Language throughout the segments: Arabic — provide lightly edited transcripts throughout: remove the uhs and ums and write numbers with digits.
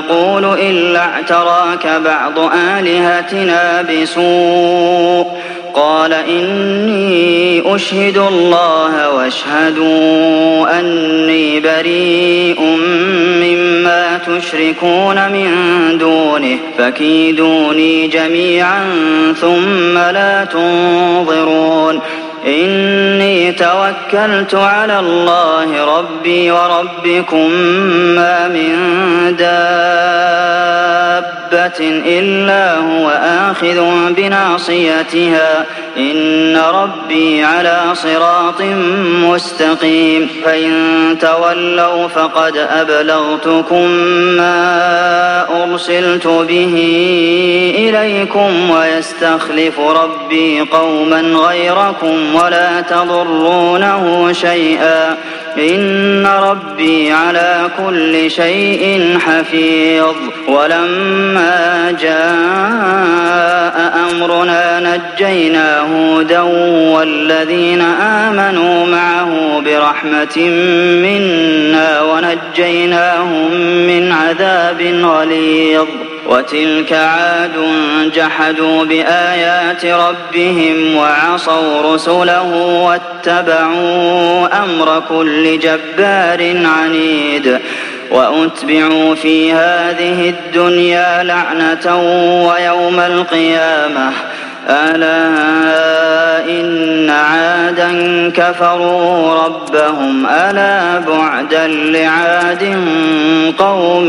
نقول إلا اعتراك بعض آلهتنا بسوء قال إني أشهد الله واشهدوا أني بريء مما تشركون من دونه فكيدوني جميعا ثم لا تنظرون إني توكلت على الله ربي وربكم ما من دابة إلا هو آخذ بناصيتها إن ربي على صراط مستقيم فإن تولوا فقد أبلغتكم ما أرسلت به إليكم ويستخلف ربي قوما غيركم ولا تضرونه شيئا إن ربي على كل شيء حفيظ ولما جاء أمرنا نجينا هودا والذين آمنوا معه برحمة منا ونجيناهم من عذاب غليظ وتلك عاد جحدوا بآيات ربهم وعصوا رسله واتبعوا أمر كل جبار عنيد وأتبعوا في هذه الدنيا لعنة ويوم القيامة ألا إن عادا كفروا ربهم ألا بعدا لعاد قوم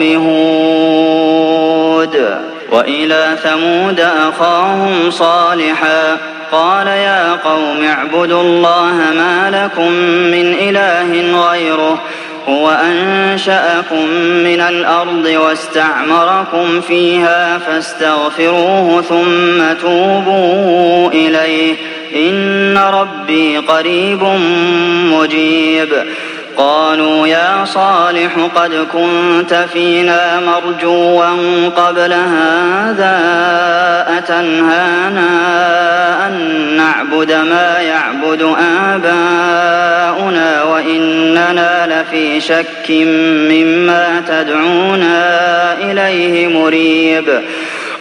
هود وإلى ثمود أخاهم صالحا قال يا قوم اعبدوا الله ما لكم من إله غيره هو أنشأكم من الأرض واستعمركم فيها فاستغفروه ثم توبوا إليه إن ربي قريب مجيب قالوا يا صالح قد كنت فينا مرجوا قبل هذا أتنهانا أن نعبد ما يعبد آباؤنا وإننا لفي شك مما تدعونا إليه مريب